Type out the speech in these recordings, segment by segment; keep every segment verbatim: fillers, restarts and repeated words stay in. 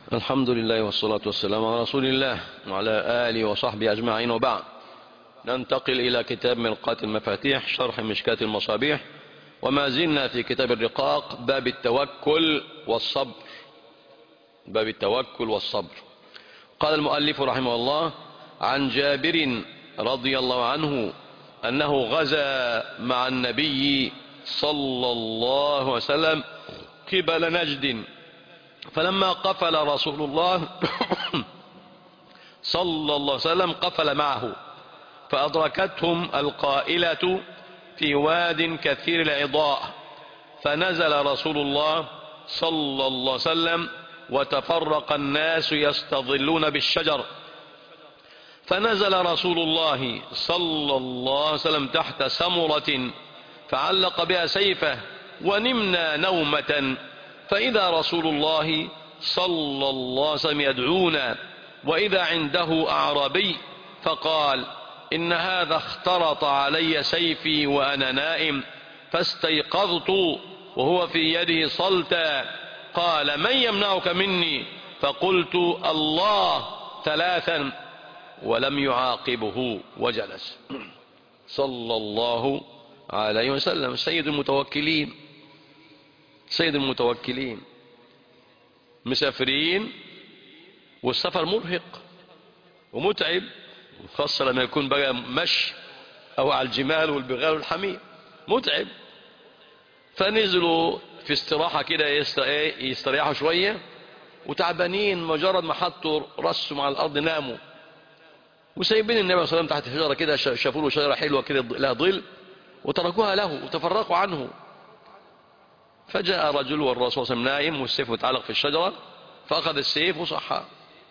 الحمد لله والصلاة والسلام على رسول الله وعلى آله وصحبه أجمعين، وبعد. ننتقل إلى كتاب مرقاة المفاتيح شرح مشكاة المصابيح، وما زلنا في كتاب الرقاق، باب التوكل والصبر. باب التوكل والصبر. قال المؤلف رحمه الله: عن جابر رضي الله عنه أنه غزا مع النبي صلى الله عليه وسلم قبل نجد، فلما قفل رسول الله صلى الله عليه وسلم قفل معه، فأدركتهم القائلة في واد كثير العضاء، فنزل رسول الله صلى الله عليه وسلم وتفرق الناس يستظلون بالشجر، فنزل رسول الله صلى الله عليه وسلم تحت سمرة فعلق بها سيفه، ونمنا نومة، فإذا رسول الله صلى الله عليه وسلم يدعونا، وإذا عنده أعرابي، فقال: إن هذا اخترط علي سيفي وأنا نائم، فاستيقظت وهو في يده صلتا، قال: من يمنعك مني؟ فقلت: الله ثلاثا، ولم يعاقبه وجلس. صلى الله عليه وسلم سيد المتوكلين. سيد المتوكلين. مسافرين، والسفر مرهق ومتعب، خاصة لما يكون بقى مشي أو على الجمال والبغال والحمير، متعب. فنزلوا في استراحة كده يستريحوا شوية، وتعبانين، مجرد ما حطوا رأسهم على الأرض ناموا، وسايبين النبي صلى الله عليه وسلم تحت شجرة كده، شافوا له شجرة حلوة كده لها ظل، وتركوها له وتفرقوا عنه. فجاء رجل والرسول صلى الله عليه وسلم نائم والسيف متعلق في الشجرة، فأخذ السيف وصحى.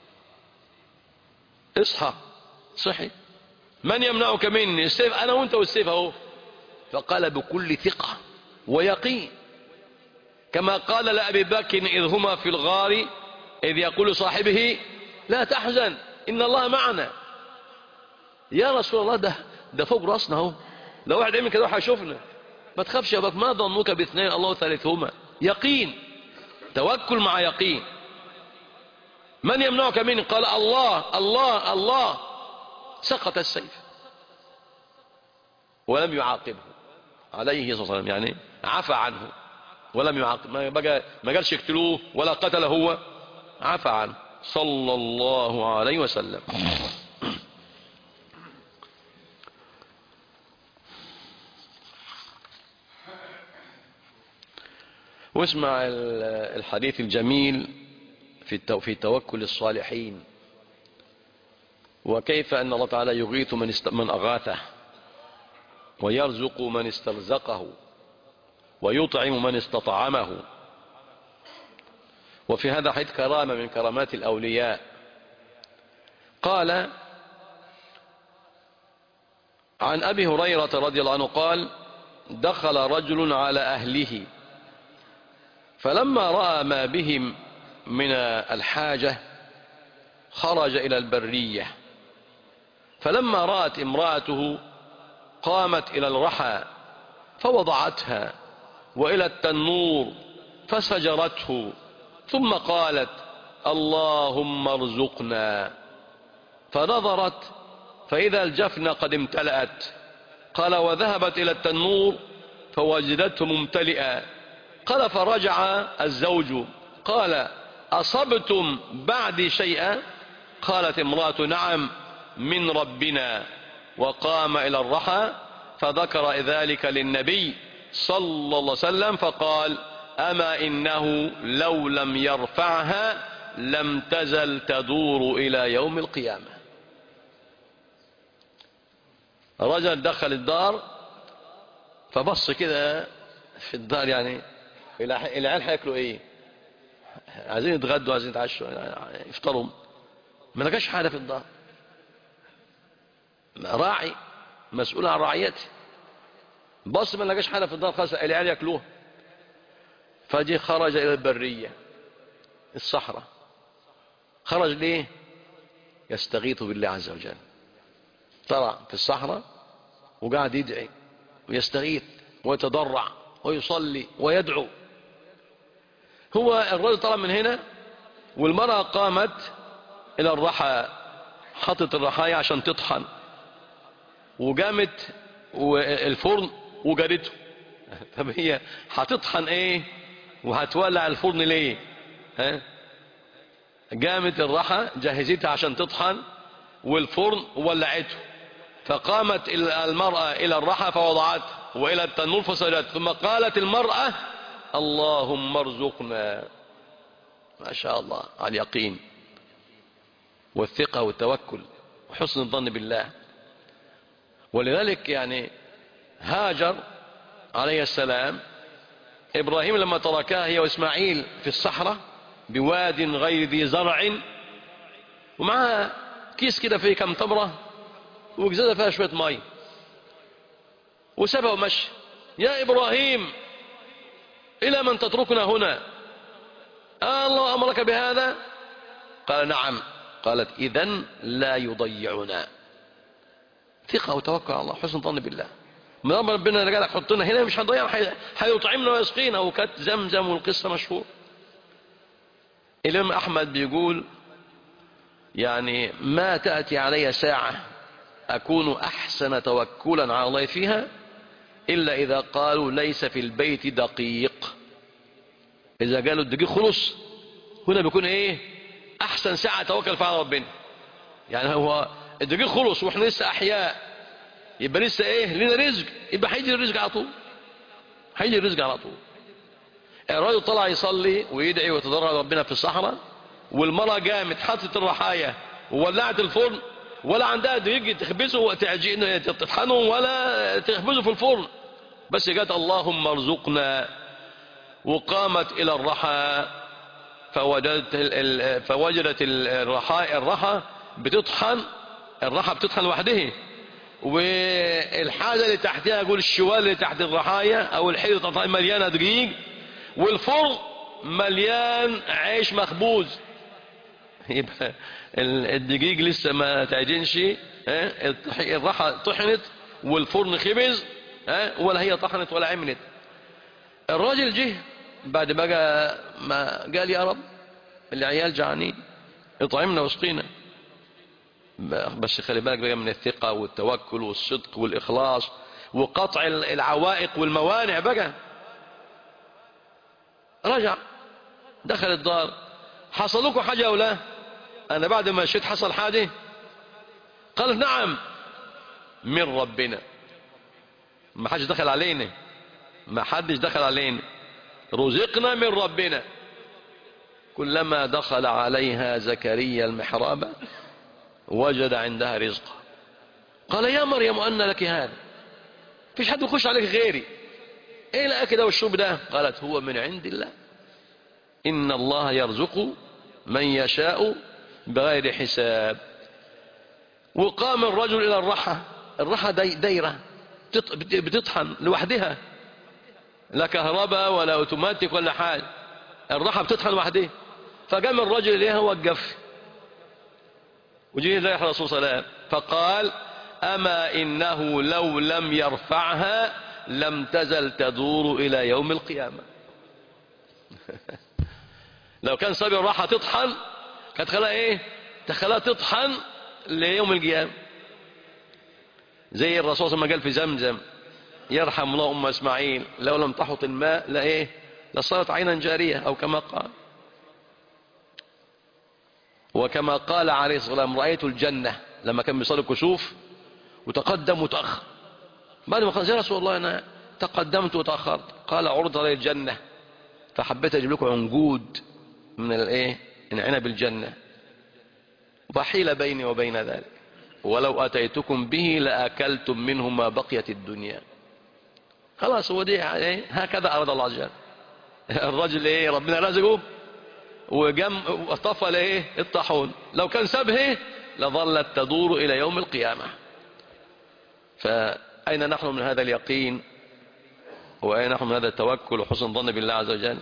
اصحى. صحي. من يمنعك مني؟ السيف أنا وأنت والسيف أهو. فقال بكل ثقة ويقين، كما قال لأبي بكر إذ هما في الغار إذ يقول صاحبه: لا تحزن إن الله معنا. يا رسول الله، ده ده فوق راسنا اهو، لو واحد يعمل كده هيشوفنا. ما تخافش يا بك، ما ظنك باثنين الله ثالثهما. يقين، توكل مع يقين. من يمنعك مني؟ قال: الله الله الله. سقط السيف ولم يعاقبه عليه الصلاة والسلام، يعني عفى عنه ولم يعاقب. ما بقى ما قالش اقتلوه ولا قتله، هو عفى عنه صلى الله عليه وسلم. واسمع الحديث الجميل في في توكل الصالحين، وكيف أن الله تعالى يغيث من من أغاثه، ويرزق من استرزقه، ويطعم من استطعمه. وفي هذا حديث كرامة من كرامات الأولياء. قال عن أبي هريرة رضي الله عنه قال: دخل رجل على أهله، فلما رأى ما بهم من الحاجة خرج إلى البرية، فلما رأت امرأته قامت إلى الرحى فوضعتها، وإلى التنور فسجرته، ثم قالت: اللهم ارزقنا. فنظرت فإذا الجفن قد امتلأت. قال: وذهبت إلى التنور فوجدته ممتلئا. قال: فرجع الزوج قال: أصبتم بعدي شيئا؟ قالت امرأة: نعم، من ربنا. وقام إلى الرحى فذكر ذلك للنبي صلى الله عليه وسلم، فقال: أما إنه لو لم يرفعها لم تزل تدور إلى يوم القيامة. رجل دخل الدار، فبص كده في الدار، يعني العيال هياكلوا ايه؟ عايزين يتغدوا، عايزين يتعشوا، يفطروا، ما لقاش حاجه في الدار. راعي مسؤول عن رعيته، بص ما لقاش حاجه في الدار، خلاص العيال ياكلوها. فجي خرج الى البريه، الصحراء. خرج ليه؟ يستغيث بالله عز وجل. طلع في الصحراء وقاعد يدعي ويستغيث ويتضرع ويصلي ويدعو. هو الرجل طلع من هنا والمرأة قامت إلى الرحى، حطت الرحاية عشان تطحن، وقامت الفرن وجرته. طب هي هتطحن ايه وهتولع الفرن ليه؟ ها؟ قامت الرحى جهزتها عشان تطحن والفرن ولعته، فقامت المرأة إلى الرحى فوضعته وإلى التنور فسجدت، ثم قالت المرأة اللهم ارزقنا. ما شاء الله على اليقين والثقة والتوكل وحسن الظن بالله. ولذلك يعني هاجر عليه السلام إبراهيم لما تركها هي وإسماعيل في الصحراء بواد غير ذي زرع، ومعها كيس كده فيه كم تمرة وجزازة فيها شوية مي، وسابها ومشي. يا إبراهيم إلى من تتركنا هنا؟ آه الله أمرك بهذا؟ قال نعم. قالت إذن لا يضيعنا. ثقة وتوكل على الله، حسن ظن بالله. ما ربنا قال لك حطنا هنا مش هنضيع، هيطعمنا ويسقينا، وكانت زمزم والقصة مشهور. الإمام أحمد بيقول يعني ما تأتي علي ساعة أكون أحسن توكلا على الله فيها إلا إذا قالوا ليس في البيت دقيق. إذا قالوا الدقيق خلص هنا بيكون إيه أحسن ساعة توكل فيها على ربنا. يعني هو الدقيق خلص وإحنا لسه أحياء، يبقى لسه إيه لنا رزق، يبقى هيجي الرزق على طول، هيجي الرزق على طول. الرجل طلع يصلي ويدعي ويتضرع ربنا في الصحراء، والمرأة قامت حطت الرحاية وولعت الفرن، ولا عندها دقيق تخبزه تطحنه ولا تخبزه في الفرن، بس قالت اللهم ارزقنا. وقامت إلى الرحى فوجدت فوجدت الرحى الرحى بتطحن، الرحى بتطحن لوحدها، والحاجة اللي تحتها يقول الشوال اللي تحت الرحاية أو الحيطة مليانة دقيق، والفرن مليان عيش مخبوز. يبقى الدقيق لسه ما تعجنش، الرحى طحنت والفرن خبز، ولا هي طحنت ولا عملت. الراجل جه بعد بقى ما قال يا رب العيال جعانين اطعمنا واسقينا، بس خلي بالك بقى من الثقة والتوكل والصدق والإخلاص وقطع العوائق والموانع. بقى رجع دخل الدار، حصل لكم حاجة أو لا؟ أنا بعد ما مشيت حصل حاجة؟ قالت نعم من ربنا. ما حدش دخل علينا، ما حدش دخل علينا، رزقنا من ربنا. كلما دخل عليها زكريا المحراب وجد عندها رزقا. قال يا مريم أن لك هذا؟ فيش حد يخش عليك غيري، ايه الأكل ده والشرب ده؟ قالت هو من عند الله، إن الله يرزق من يشاء بغير حساب. وقام الرجل إلى الرحى، الرحى دايرة بتطحن لوحدها، لا كهرباء ولا اوتوماتيك ولا حاجة، الرحى بتطحن لوحدها. فقام الرجل إليها وقف، وجيه إليه الرسول صلى الله عليه وسلم فقال أما إنه لو لم يرفعها لم تزل تدور إلى يوم القيامة. لو كان سابق الراحة تطحن كانت خلاها ايه تخلاها تطحن ليوم القيامة، زي الرسول صلى الله عليه وسلم قال في زمزم يرحم الله أم إسماعيل لو لم تحط الماء لا ايه لصارت عينا جارية، أو كما قال. وكما قال عليه الصلاة والسلام رأيت الجنة لما كان بيصلي الكسوف وتقدم وتأخر، بعد ما قال يا رسول الله أنا تقدمت وتأخرت، قال عرض علي الجنة فحبيت أجيب لكم عنقود من الايه من عنب الجنة، وحيل بيني وبين ذلك ولو أتيتكم به لأكلتم منه ما بقيت الدنيا. خلاص هو دي ايه هكذا أراد الله عز وجل. الرجل ايه ربنا رزقه وجم وطفل ايه الطاحون، لو كان سابه لظلت تدور إلى يوم القيامة. فأين نحن من هذا اليقين، وأين نحن من هذا التوكل وحسن الظن بالله عز وجل؟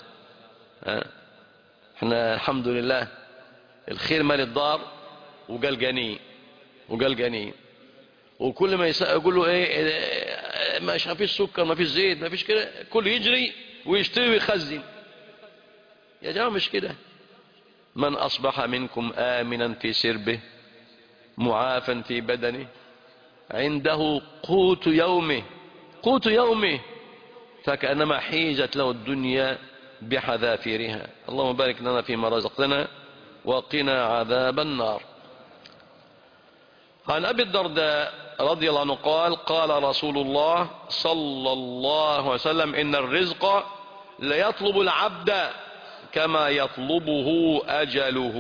احنا الحمد لله الخير مال الدار وقال جني وقال جني، وكل ما يقول له ايه ما فيش سكر ما فيش زيت ما فيش كده، كل يجري ويشتري ويخزن. يا جماعه مش كده، من أصبح منكم آمنا في سربه معافا في بدنه عنده قوت يومه قوت يومه فكأنما حيزت له الدنيا بحذافيرها. اللهم بارك لنا فيما رزقتنا وقنا عذاب النار. عن أبي الدرداء رضي الله عنه قال قال رسول الله صلى الله عليه وسلم إن الرزق ليطلب العبد كما يطلبه أجله.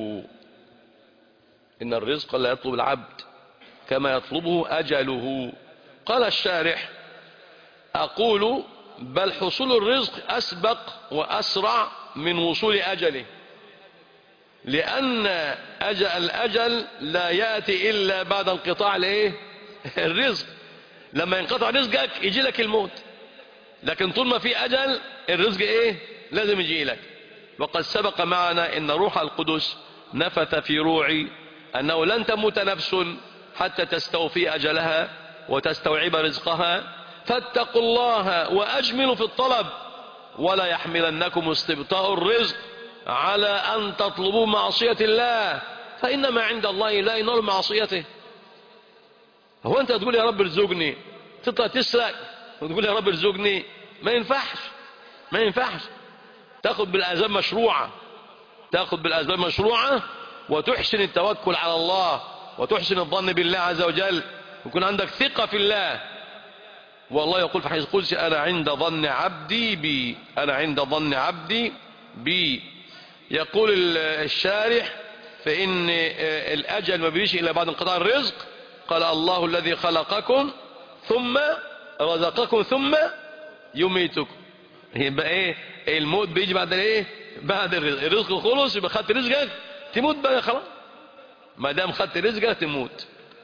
إن الرزق ليطلب العبد كما يطلبه أجله. قال الشارح أقول بل حصول الرزق أسبق وأسرع من وصول أجله، لأن أجل الأجل لا يأتي إلا بعد انقطاع الايه الرزق. لما ينقطع رزقك يجي لك الموت، لكن طول ما في أجل الرزق ايه لازم يجي لك. وقد سبق معنا إن روح القدس نفث في روعي أنه لن تموت نفس حتى تستوفي أجلها وتستوعب رزقها، فاتقوا الله وأجملوا في الطلب ولا يحملنكم استبطاء الرزق على أن تطلبوا معصية الله، فإنما عند الله لا ينال معصيته. هو أنت تقول يا رب ارزقني تطلع تسرق وتقول يا رب ارزقني؟ ما ينفعش ما ينفعش. تاخد بالأسباب مشروعة تاخد بالأسباب مشروعة وتحسن التوكل على الله وتحسن الظن بالله عز وجل ويكون عندك ثقة في الله. والله يقول في حديث قدسي أنا عند ظن عبدي بي أنا عند ظن عبدي بي. يقول الشارح فإن الأجل ما بيجيش إلا بعد انقطاع الرزق. قال الله الذي خلقكم ثم رزقكم ثم يميتكم. يبقى ايه الموت بيجي بعد الايه بعد الرزق. الرزق خلص يبقى خدت رزقك تموت بقى خلاص، ما دام خدت رزقك تموت.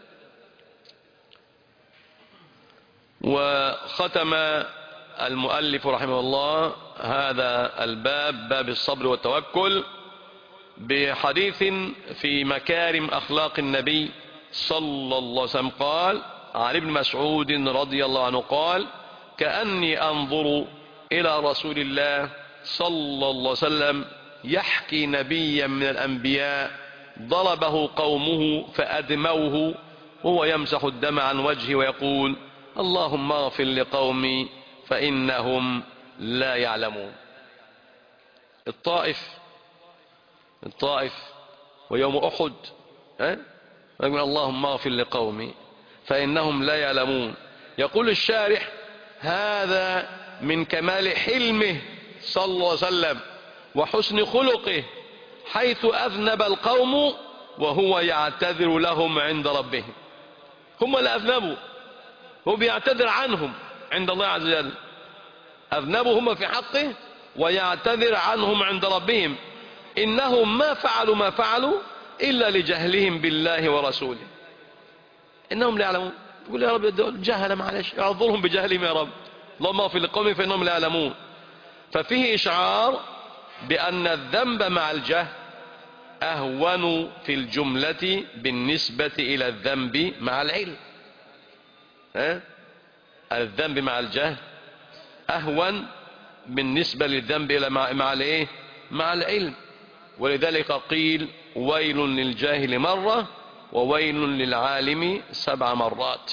وختم المؤلف رحمه الله هذا الباب باب الصبر والتوكل بحديث في مكارم أخلاق النبي صلى الله عليه وسلم قال عن ابن مسعود رضي الله عنه قال كأني أنظر إلى رسول الله صلى الله عليه وسلم يحكي نبيا من الأنبياء ضربه قومه فأدموه وهو يمسح الدم عن وجهه ويقول اللهم اغفر لقومي فإنهم لا يعلمون. الطائف الطائف ويوم أحد ها يقول اللهم اغفر لقومي فإنهم لا يعلمون. يقول الشارح هذا من كمال حلمه صلى الله عليه وسلم وحسن خلقه حيث أذنب القوم وهو يعتذر لهم عند ربهم. هم اللي أذنبوا هو بيعتذر عنهم عند الله عز وجل. أذنبوا هم في حقه ويعتذر عنهم عند ربهم. إنهم ما فعلوا ما فعلوا إلا لجهلهم بالله ورسوله. إنهم لا يعلمون. تقول يا رب جهل معلش اعذرهم بجهلهم يا رب اللهم اغفر لقومي فإنهم لا يعلمون. ففيه إشعار بأن الذنب مع الجهل أهون في الجملة بالنسبة إلى الذنب مع العلم. ها؟ الذنب مع الجهل أهون بالنسبة للذنب إلى مع, مع الايه مع العلم. ولذلك قيل ويل للجاهل مرة وويل للعالم سبع مرات.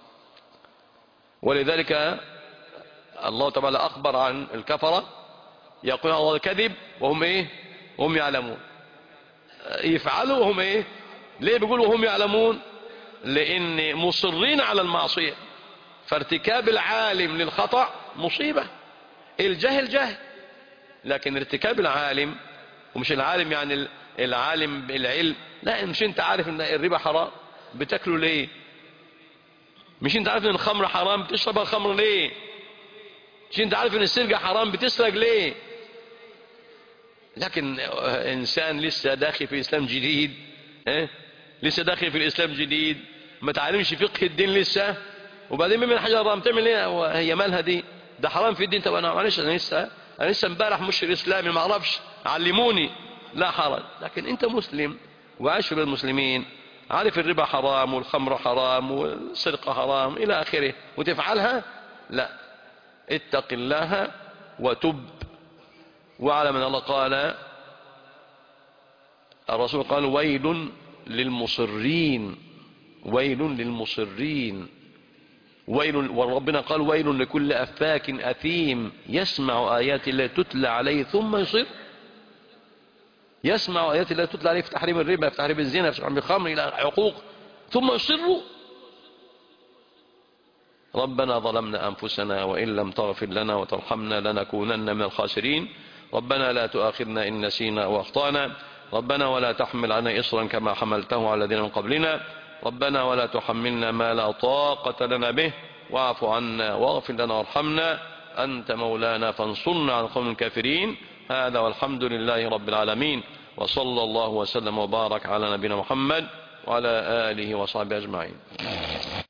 ولذلك الله تعالى أخبر عن الكفرة يقول الله كذب وهم ايه هم يعلمون. يفعلوا وهم ايه ليه بيقولوا وهم يعلمون؟ لأن مصرين على المعصية. فارتكاب العالم للخطأ مصيبة. الجهل جهل، لكن ارتكاب العالم ومش العالم يعني العالم العلم لا مش انت عارف ان الربا حرام بتاكله ليه؟ مش انت عارف ان الخمر حرام بتشرب الخمر ليه؟ مش انت عارف ان السرقة حرام بتسرق ليه؟ لكن انسان لسه داخل في الاسلام جديد اه؟ لسه داخل في الاسلام جديد ما تعلمش فقه الدين لسه وبعدين من حاجة حرام تعمل ايه هي مالها دي؟ ده حرام في الدين. طب انا معلش انا لسه انا لسه امبارح مش الاسلامي ما اعرفش علموني لا حرج. لكن انت مسلم وعايش بين المسلمين عارف الربا حرام والخمر حرام والسرقة حرام الى اخره وتفعلها لا اتق الله وتب. واعلم ان الله قال الرسول قال ويل للمصرين، ويل للمصرين، ويل. وربنا قال ويل لكل أفاك أثيم يسمع آيات الله تتلى عليه ثم يصر. يسمع آيات الله تتلى عليه في تحريم الربا، في تحريم الزنا، في تحريم الخمر، إلى عقوق، ثم يصر. ربنا ظلمنا أنفسنا وإن لم تغفر لنا وترحمنا لنكونن من الخاسرين. ربنا لا تؤاخذنا إن نسينا وأخطأنا. ربنا ولا تحمل علينا إصرا كما حملته على الذين من قبلنا. ربنا ولا تحملنا ما لا طاقة لنا به واعف عنا واغفر لنا وارحمنا أنت مولانا فانصرنا على القوم الكافرين. هذا والحمد لله رب العالمين، وصلى الله وسلم وبارك على نبينا محمد وعلى آله وصحبه أجمعين.